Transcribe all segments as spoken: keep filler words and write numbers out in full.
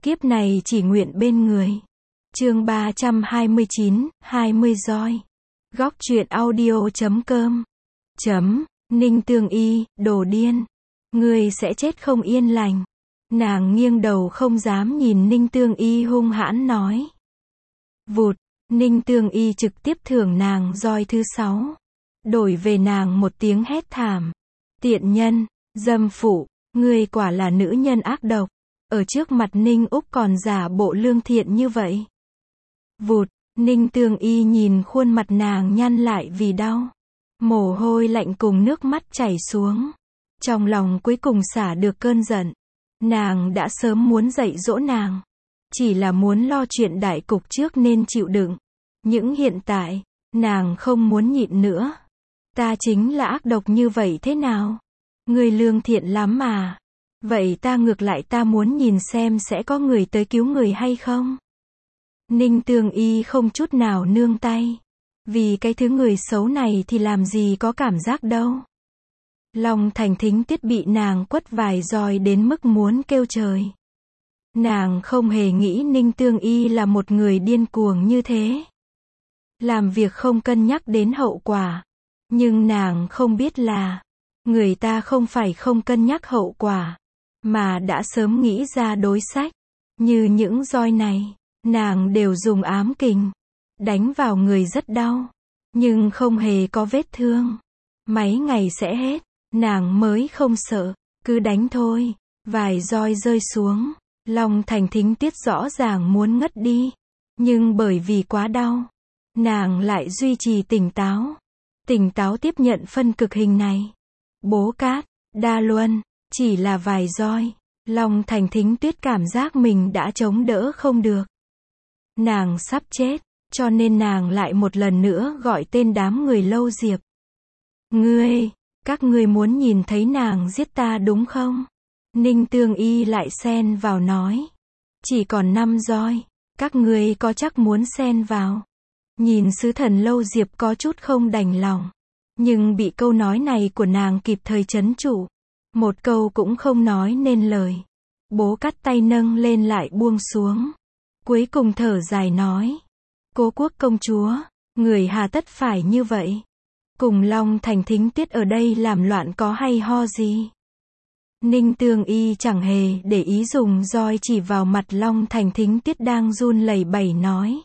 Kiếp này chỉ nguyện bên người. Chương ba trăm hai mươi chín, hai mươi roi. Góc truyện audio chấm com. Chấm, Ninh Tương Y, đồ điên. Ngươi sẽ chết không yên lành. Nàng nghiêng đầu không dám nhìn Ninh Tương Y hung hãn nói. Vụt, Ninh Tương Y trực tiếp thưởng nàng roi thứ sáu. Đổi về nàng một tiếng hét thảm. Tiện nhân, dâm phụ, ngươi quả là nữ nhân ác độc. Ở trước mặt Ninh Úc còn giả bộ lương thiện như vậy. Vụt, Ninh Tương Y nhìn khuôn mặt nàng nhăn lại vì đau. Mồ hôi lạnh cùng nước mắt chảy xuống. Trong lòng cuối cùng xả được cơn giận. Nàng đã sớm muốn dạy dỗ nàng. Chỉ là muốn lo chuyện đại cục trước nên chịu đựng. Nhưng hiện tại, nàng không muốn nhịn nữa. Ta chính là ác độc như vậy thế nào? Ngươi lương thiện lắm mà. Vậy ta ngược lại ta muốn nhìn xem sẽ có người tới cứu người hay không? Ninh Tương Y không chút nào nương tay. Vì cái thứ người xấu này thì làm gì có cảm giác đâu. Long Thành Thính Tiết bị nàng quất vài roi đến mức muốn kêu trời. Nàng không hề nghĩ Ninh Tương Y là một người điên cuồng như thế. Làm việc không cân nhắc đến hậu quả. Nhưng nàng không biết là, người ta không phải không cân nhắc hậu quả, mà đã sớm nghĩ ra đối sách. Như những roi này, nàng đều dùng ám kình, đánh vào người rất đau, nhưng không hề có vết thương. Mấy ngày sẽ hết, nàng mới không sợ, cứ đánh thôi. Vài roi rơi xuống, Long Thành Thính Tiết rõ ràng muốn ngất đi, nhưng bởi vì quá đau, nàng lại duy trì tỉnh táo. Tỉnh táo tiếp nhận phân cực hình này. Bố Cát, Đa Luân, chỉ là vài roi. Long Thành Thính Tuyết cảm giác mình đã chống đỡ không được. Nàng sắp chết, cho nên nàng lại một lần nữa gọi tên đám người Lâu Diệp. Ngươi, các ngươi muốn nhìn thấy nàng giết ta đúng không? Ninh Tương Y lại xen vào nói. Chỉ còn năm roi, các ngươi có chắc muốn xen vào? Nhìn sứ thần Lâu Diệp có chút không đành lòng. Nhưng bị câu nói này của nàng kịp thời trấn trụ. Một câu cũng không nói nên lời. Bố Cát tay nâng lên lại buông xuống. Cuối cùng thở dài nói. Cố Quốc công chúa, người hà tất phải như vậy. Cùng Long Thành Thính Tiết ở đây làm loạn có hay ho gì? Ninh Tương Y chẳng hề để ý dùng roi chỉ vào mặt Long Thành Thính Tiết đang run lẩy bẩy nói.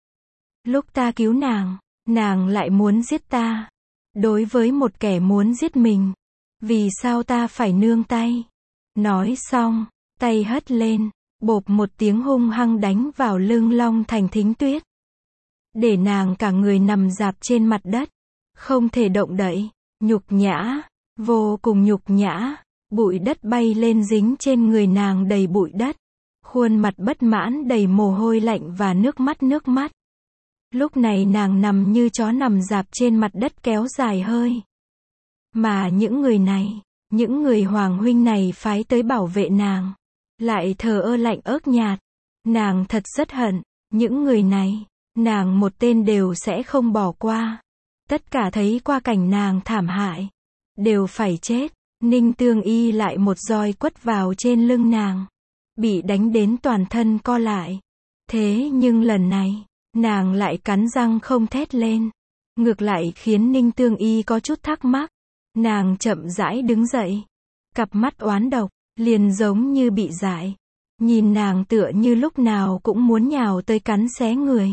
Lúc ta cứu nàng, nàng lại muốn giết ta. Đối với một kẻ muốn giết mình, vì sao ta phải nương tay? Nói xong, tay hất lên, bộp một tiếng hung hăng đánh vào lưng Long Thành Thính Tuyết. Để nàng cả người nằm rạp trên mặt đất, không thể động đậy, nhục nhã, vô cùng nhục nhã. Bụi đất bay lên dính trên người nàng đầy bụi đất. Khuôn mặt bất mãn đầy mồ hôi lạnh và nước mắt nước mắt. Lúc này nàng nằm như chó nằm rạp trên mặt đất kéo dài hơi. Mà những người này, những người hoàng huynh này phái tới bảo vệ nàng, lại thờ ơ lạnh ớt nhạt. Nàng thật rất hận, những người này, nàng một tên đều sẽ không bỏ qua. Tất cả thấy qua cảnh nàng thảm hại, đều phải chết. Ninh Tương Y lại một roi quất vào trên lưng nàng. Bị đánh đến toàn thân co lại. Thế nhưng lần này, nàng lại cắn răng không thét lên. Ngược lại khiến Ninh Tương Y có chút thắc mắc. Nàng chậm rãi đứng dậy. Cặp mắt oán độc, liền giống như bị dại. Nhìn nàng tựa như lúc nào cũng muốn nhào tới cắn xé người.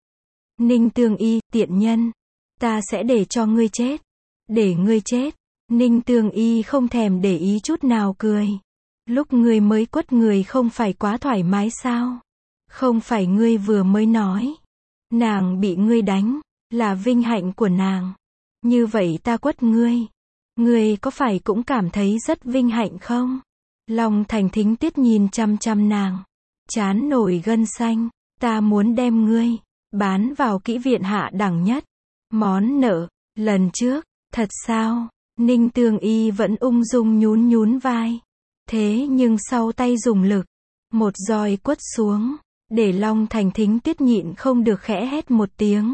Ninh Tương Y, tiện nhân. Ta sẽ để cho ngươi chết. Để ngươi chết. Ninh Tương Y không thèm để ý chút nào cười. Lúc ngươi mới quất người không phải quá thoải mái sao? Không phải ngươi vừa mới nói. Nàng bị ngươi đánh, là vinh hạnh của nàng. Như vậy ta quất ngươi. Ngươi có phải cũng cảm thấy rất vinh hạnh không? Long Thành Thính Tiết nhìn chăm chăm nàng. Chán nổi gân xanh. Ta muốn đem ngươi, bán vào kỹ viện hạ đẳng nhất. Món nợ, lần trước, thật sao? Ninh Tương Y vẫn ung dung nhún nhún vai. Thế nhưng sau tay dùng lực, một roi quất xuống, để Long Thành Thính Tiết nhịn không được khẽ hét một tiếng.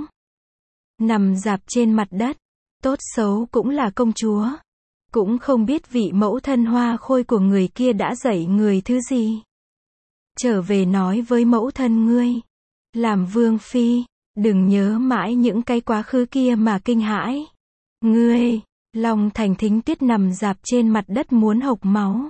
Nằm rạp trên mặt đất, tốt xấu cũng là công chúa. Cũng không biết vị mẫu thân hoa khôi của người kia đã dạy người thứ gì. trở về nói với mẫu thân ngươi. Làm vương phi, đừng nhớ mãi những cái quá khứ kia mà kinh hãi. Ngươi, Long Thành Thính Tuyết nằm rạp trên mặt đất muốn hộc máu.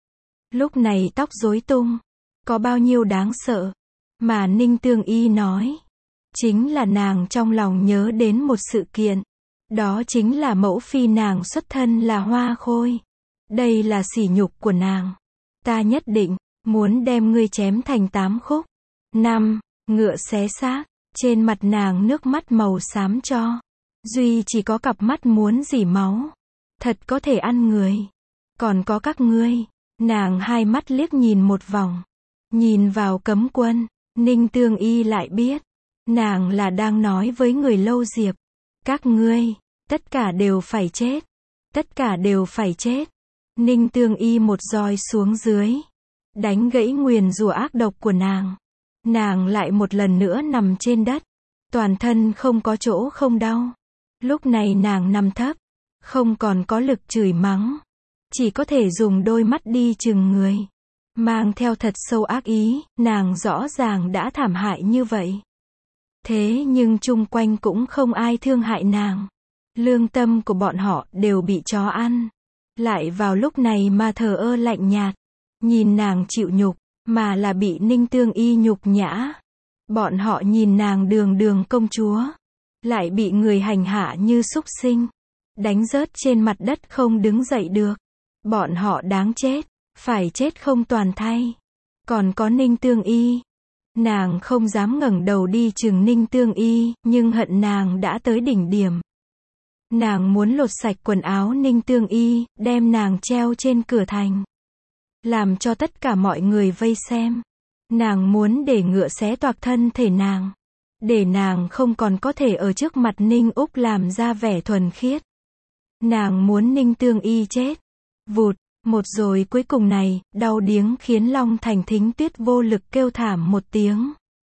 Lúc này tóc rối tung, có bao nhiêu đáng sợ, mà Ninh Tương Y nói. Chính là nàng trong lòng nhớ đến một sự kiện. Đó chính là mẫu phi nàng xuất thân là Hoa Khôi. Đây là sỉ nhục của nàng. Ta nhất định, muốn đem ngươi chém thành tám khúc. Năm, ngựa xé xác, trên mặt nàng nước mắt màu xám cho. Duy chỉ có cặp mắt muốn rỉ máu. Thật có thể ăn người. Còn có các ngươi. Nàng hai mắt liếc nhìn một vòng. Nhìn vào cấm quân, Ninh Tương Y lại biết. Nàng là đang nói với người Lâu Diệp. Các ngươi, tất cả đều phải chết. Tất cả đều phải chết. Ninh Tương Y một roi xuống dưới. Đánh gãy nguyền rủa ác độc của nàng. Nàng lại một lần nữa nằm trên đất. Toàn thân không có chỗ không đau. Lúc này nàng nằm thấp. Không còn có lực chửi mắng. Chỉ có thể dùng đôi mắt đi chừng người. Mang theo thật sâu ác ý, nàng rõ ràng đã thảm hại như vậy. Thế nhưng chung quanh cũng không ai thương hại nàng. Lương tâm của bọn họ đều bị chó ăn. Lại vào lúc này mà thờ ơ lạnh nhạt. Nhìn nàng chịu nhục, mà là bị Ninh Tương Y nhục nhã. Bọn họ nhìn nàng đường đường công chúa. Lại bị người hành hạ như súc sinh. Đánh rớt trên mặt đất không đứng dậy được. Bọn họ đáng chết. Phải chết không toàn thay. Còn có Ninh Tương Y. Nàng không dám ngẩng đầu đi chừng Ninh Tương Y, nhưng hận nàng đã tới đỉnh điểm. Nàng muốn lột sạch quần áo Ninh Tương Y, đem nàng treo trên cửa thành. Làm cho tất cả mọi người vây xem. Nàng muốn để ngựa xé toạc thân thể nàng. Để nàng không còn có thể ở trước mặt Ninh Úc làm ra vẻ thuần khiết. Nàng muốn Ninh Tương Y chết. Vụt, một rồi cuối cùng này, đau điếng khiến Long Thành Thính Tuyết vô lực kêu thảm một tiếng.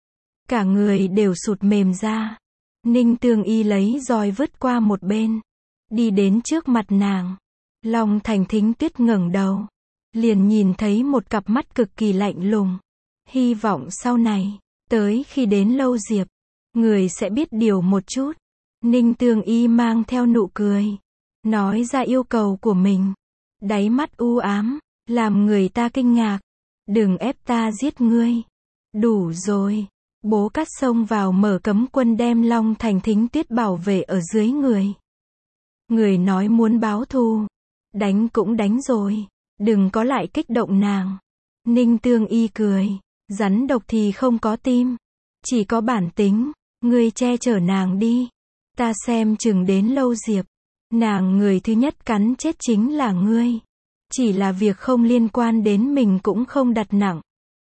Cả người đều sụt mềm ra. Ninh Tương Y lấy roi vứt qua một bên. Đi đến trước mặt nàng. Long Thành Thính Tuyết ngẩng đầu. Liền nhìn thấy một cặp mắt cực kỳ lạnh lùng. Hy vọng sau này, tới khi đến Lâu Diệp, người sẽ biết điều một chút. Ninh Tương Y mang theo nụ cười. Nói ra yêu cầu của mình. Đáy mắt u ám, làm người ta kinh ngạc. Đừng ép ta giết ngươi. Đủ rồi. Bố Cát xông vào mở cấm quân đem Long Thành Thính Tuyết bảo vệ ở dưới người. Người nói muốn báo thù. Đánh cũng đánh rồi. Đừng có lại kích động nàng. Ninh Tương Y cười. Rắn độc thì không có tim. Chỉ có bản tính. Ngươi che chở nàng đi. Ta xem chừng đến Lâu Diệp. Nàng người thứ nhất cắn chết chính là ngươi. Chỉ là việc không liên quan đến mình cũng không đặt nặng.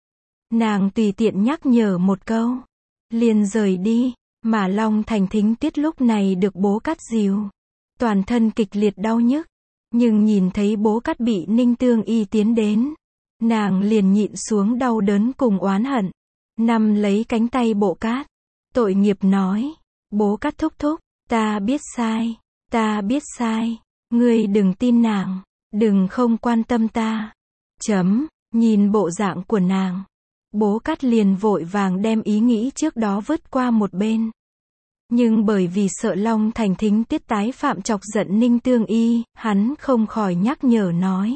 Nàng tùy tiện nhắc nhở một câu. Liền rời đi. Mà Long Thành Thính Tuyết lúc này được Bố Cát dìu. Toàn thân kịch liệt đau nhức. Nhưng nhìn thấy Bố Cát bị Ninh Tương Y tiến đến. Nàng liền nhịn xuống đau đớn cùng oán hận. Nắm lấy cánh tay Bố Cát. Tội nghiệp nói. Bố Cát thúc thúc. Ta biết sai. Ta biết sai. Ngươi đừng tin nàng. Đừng không quan tâm ta. Chấm. Nhìn bộ dạng của nàng. Bố Cát liền vội vàng đem ý nghĩ trước đó vứt qua một bên. Nhưng bởi vì sợ Long Thành Thính Tuyết tái phạm chọc giận Ninh Tương Y, hắn không khỏi nhắc nhở nói.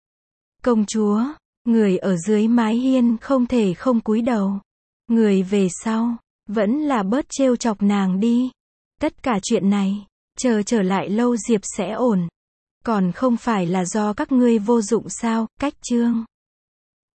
Công chúa, người ở dưới mái hiên không thể không cúi đầu. Người về sau, vẫn là bớt trêu chọc nàng đi. Tất cả chuyện này, chờ trở lại Lâu Diệp sẽ ổn. Còn không phải là do các ngươi vô dụng sao, cách chương.